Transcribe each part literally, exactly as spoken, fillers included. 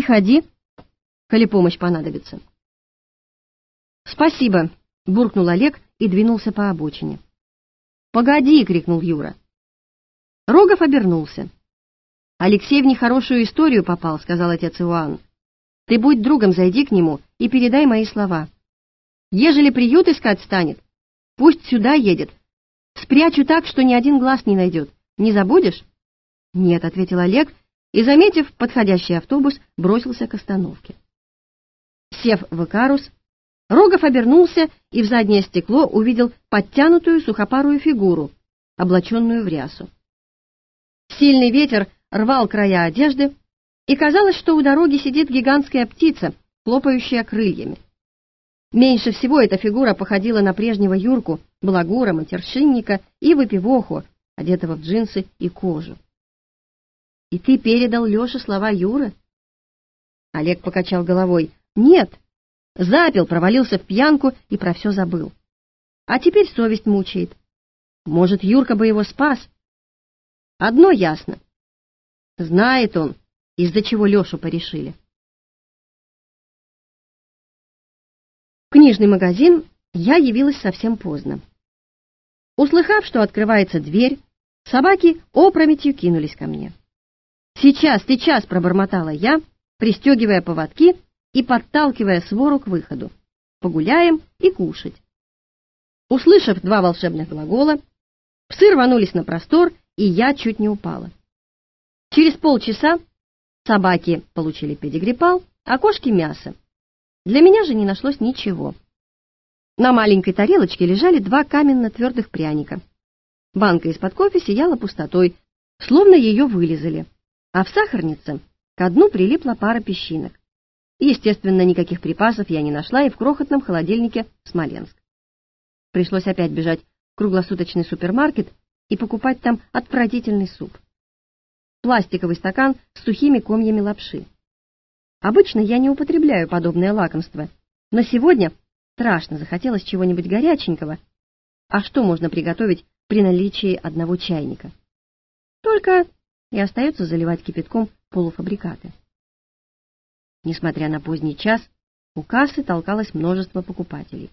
Приходи, коли помощь понадобится. Спасибо, буркнул Олег и двинулся по обочине. Погоди, крикнул Юра. Рогов обернулся. Алексей в нехорошую историю попал, сказал отец Иоанн. Ты будь другом, зайди к нему и передай мои слова. Ежели приют искать станет, пусть сюда едет. Спрячу так, что ни один глаз не найдет. Не забудешь? Нет, ответил Олег и, заметив подходящий автобус, бросился к остановке. Сев в Икарус, Рогов обернулся и в заднее стекло увидел подтянутую сухопарую фигуру, облаченную в рясу. Сильный ветер рвал края одежды, и казалось, что у дороги сидит гигантская птица, хлопающая крыльями. Меньше всего эта фигура походила на прежнего Юрку, балагура, матершинника и выпивоху, одетого в джинсы и кожу. «И ты передал Леше слова Юры?» Олег покачал головой. «Нет, запил, провалился в пьянку и про все забыл. А теперь совесть мучает. Может, Юрка бы его спас? Одно ясно. Знает он, из-за чего Лешу порешили». В книжный магазин я явилась совсем поздно. Услыхав, что открывается дверь, собаки опрометью кинулись ко мне. «Сейчас, сейчас!» — пробормотала я, пристегивая поводки и подталкивая свору к выходу. «Погуляем и кушать». Услышав два волшебных глагола, псы рванулись на простор, и я чуть не упала. Через полчаса собаки получили педигрипал, а кошки — мясо. Для меня же не нашлось ничего. На маленькой тарелочке лежали два каменно-твердых пряника. Банка из-под кофе сияла пустотой, словно ее вылизали, а в сахарнице ко дну прилипла пара песчинок. Естественно, никаких припасов я не нашла и в крохотном холодильнике Смоленск. Пришлось опять бежать в круглосуточный супермаркет и покупать там отвратительный суп. Пластиковый стакан с сухими комьями лапши. Обычно я не употребляю подобное лакомство, но сегодня страшно захотелось чего-нибудь горяченького. А что можно приготовить при наличии одного чайника? Только и остается заливать кипятком полуфабрикаты. Несмотря на поздний час, у кассы толкалось множество покупателей.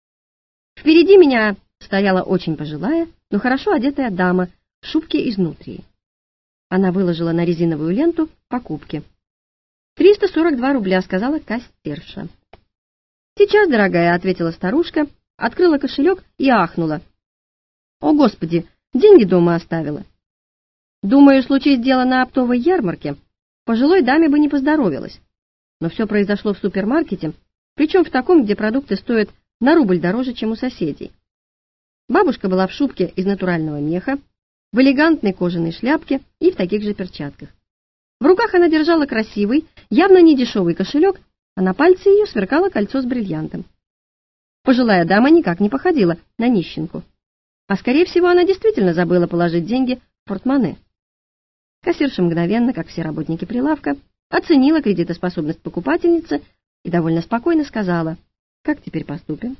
Впереди меня стояла очень пожилая, но хорошо одетая дама в шубке из нутрии. Она выложила на резиновую ленту покупки. «Триста сорок два рубля», — сказала кассирша. «Сейчас, дорогая», — ответила старушка, открыла кошелек и ахнула. «О, Господи, деньги дома оставила». Думаю, случись дело на оптовой ярмарке, пожилой даме бы не поздоровилось. Но все произошло в супермаркете, причем в таком, где продукты стоят на рубль дороже, чем у соседей. Бабушка была в шубке из натурального меха, в элегантной кожаной шляпке и в таких же перчатках. В руках она держала красивый, явно не дешевый кошелек, а на пальце ее сверкало кольцо с бриллиантом. Пожилая дама никак не походила на нищенку. А скорее всего, она действительно забыла положить деньги в портмоне. Кассирша мгновенно, как все работники прилавка, оценила кредитоспособность покупательницы и довольно спокойно сказала: «Как теперь поступим?»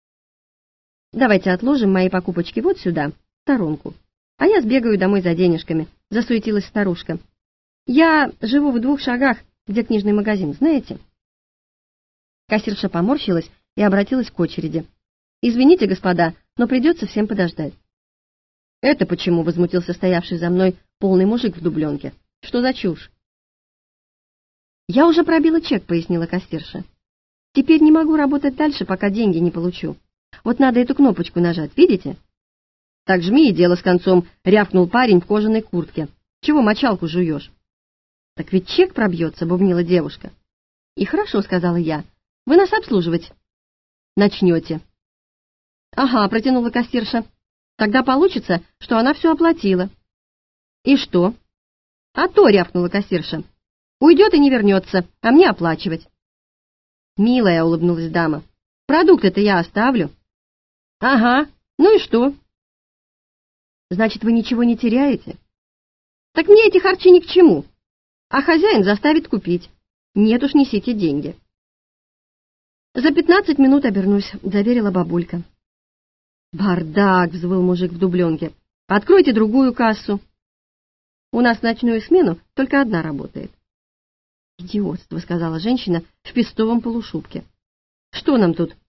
«Давайте отложим мои покупочки вот сюда, в сторонку, а я сбегаю домой за денежками», — засуетилась старушка. «Я живу в двух шагах, где книжный магазин, знаете?» Кассирша поморщилась и обратилась к очереди. «Извините, господа, но придется всем подождать». «Это почему?» — возмутился стоявший за мной полный мужик в дубленке. «Что за чушь?» «Я уже пробила чек», — пояснила кассирша. «Теперь не могу работать дальше, пока деньги не получу. Вот надо эту кнопочку нажать, видите?» «Так жми, и дело с концом», — рявкнул парень в кожаной куртке. «Чего мочалку жуешь?» «Так ведь чек пробьется», — бубнила девушка. «И хорошо», — сказала я. «Вы нас обслуживать начнете». «Ага», — протянула кассирша. «Тогда получится, что она все оплатила». «И что?» «А то», — рявкнула кассирша. «Уйдет и не вернется, а мне оплачивать». «Милая», — улыбнулась дама, — «продукты-то я оставлю». «Ага, ну и что?» «Значит, вы ничего не теряете?» «Так мне эти харчи ни к чему. А хозяин заставит купить. Нет уж, несите деньги». «За пятнадцать минут обернусь», — заверила бабулька. «Бардак!» — взвыл мужик в дубленке. «Откройте другую кассу». «У нас в ночную смену только одна работает». «Идиотство», — сказала женщина в пестовом полушубке. «Что нам тут